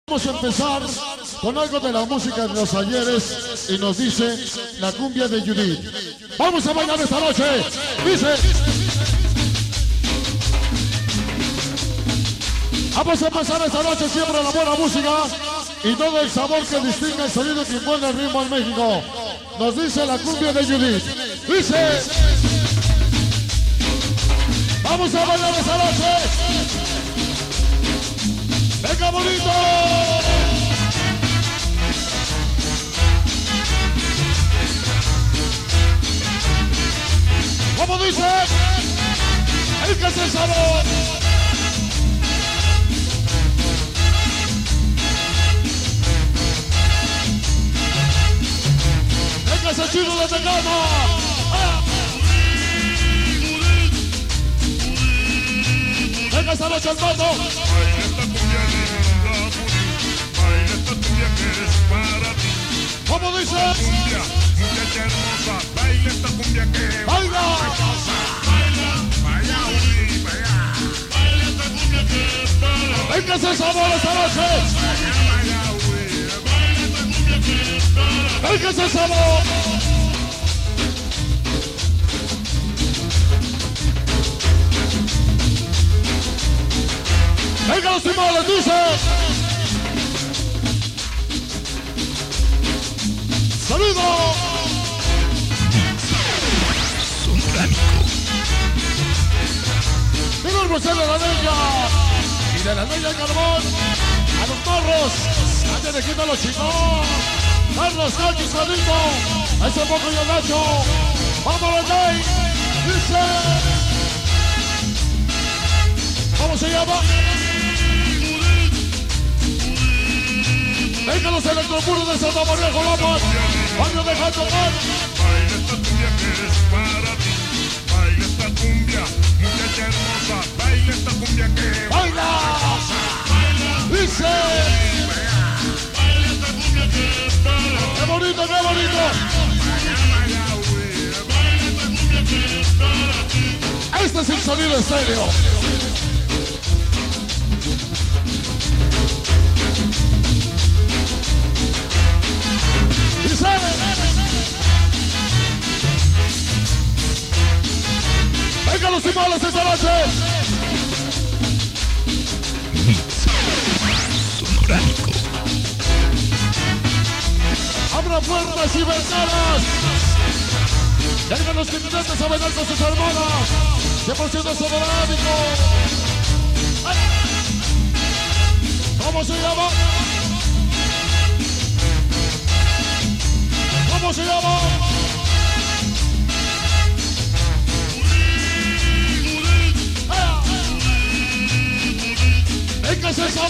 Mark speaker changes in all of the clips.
Speaker 1: Vamos a empezar con algo de la música de los ayeres y nos dice la cumbia de Judith. Vamos a bailar esta noche. Dice. Vamos a empezar esta noche siempre la buena música y todo el sabor que distingue el sonido que impone el ritmo en México. Nos dice la cumbia de Judith. Dice. Vamos a bailar esta noche. ¡Venga, bonito! ¿Cómo dice? El que se sabor. El que se chino de Tecano. Venga esta noche el pato. ¿Cómo dice?
Speaker 2: Cumbia, muchacha hermosa, baila esta cumbia que
Speaker 1: ¡baila!
Speaker 2: Baila, vaya, Uri, vaya. Baila esta cumbia que es para
Speaker 1: ¡Venga ese sabor esta noche!
Speaker 2: vaya, Uri. Baila esta cumbia que es para
Speaker 1: ¡Venga ese sabor! ¡Venga los timbales, dice! ¡Saludo! Digo el José de la Leña y de la Leña el Carbón a los morros, antes de quitar los chicos. Carlos, Nacho y Salito, a ese poco y el Nacho. ¡Vamos, Rey! Dice. ¿Cómo se llama? Venga los electropuros de Santa María Colomos. Baño de Jato Mar.
Speaker 2: Baila esta cumbia que es para ti. Baila esta cumbia, muchacha hermosa, baila esta cumbia que
Speaker 1: ¡Baila! Dice.
Speaker 2: baila esta cumbia que es para
Speaker 1: ¡Qué bonito, qué bonito!
Speaker 2: vaya, Uri. Baila esta cumbia que es para ti.
Speaker 1: Este es el sonido estéreo. Dice. Venga los timbales esta noche.
Speaker 3: Sonorámico.
Speaker 1: Abra puertas y ventanas. Vengan los clientes a bailar con sus hermanas. 100% sonorámico. ¿Cómo se llama? ¿Cómo se llama? ¡Venga ese sabor!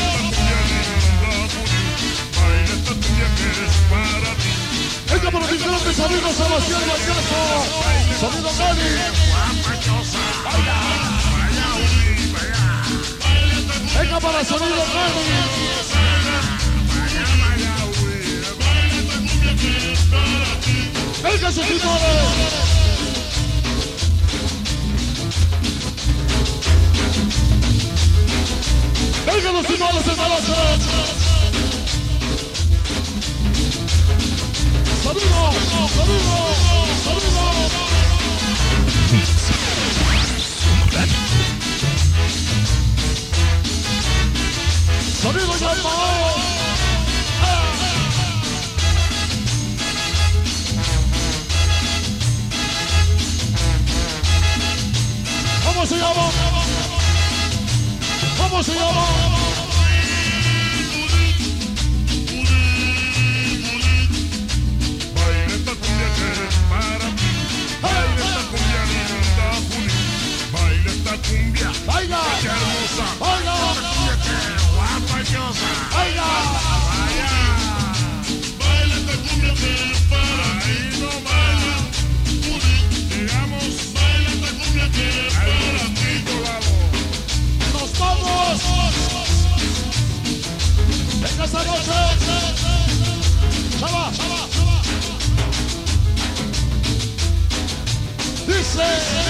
Speaker 2: Baila esta cumbia que es para ti.
Speaker 1: ¡Venga por mis grandes amigos Sebastián Vallejo! ¡Sonido Cali!
Speaker 2: Vaya, Uri, vaya.
Speaker 1: ¡Venga para Sonido Cali! ¡Venga sus timbales! ¡Venga los timbales esta noche! ¡Saludo! ¡Saludo! ¡Saludo!
Speaker 3: Sonorámico.
Speaker 1: ¡Sonido llamado! ¿Cómo se llama? ¿Cómo se llama?
Speaker 2: Baila esta cumbia que es para ti. Baila esta cumbia linda, Juli. Baila esta cumbia,
Speaker 1: ¡Baila!
Speaker 2: qué hermosa.
Speaker 1: ¡Baila!
Speaker 2: Cumbia que guapachosa.
Speaker 1: ¡Baila!
Speaker 2: Vaya. Baila esta cumbia que es para ti. No baila, Juli. Digamos, baila esta cumbia que es para ti, colado.
Speaker 1: ¡Nos vamos! ¡Venga esta noche! ¡Chava! ¡Dice!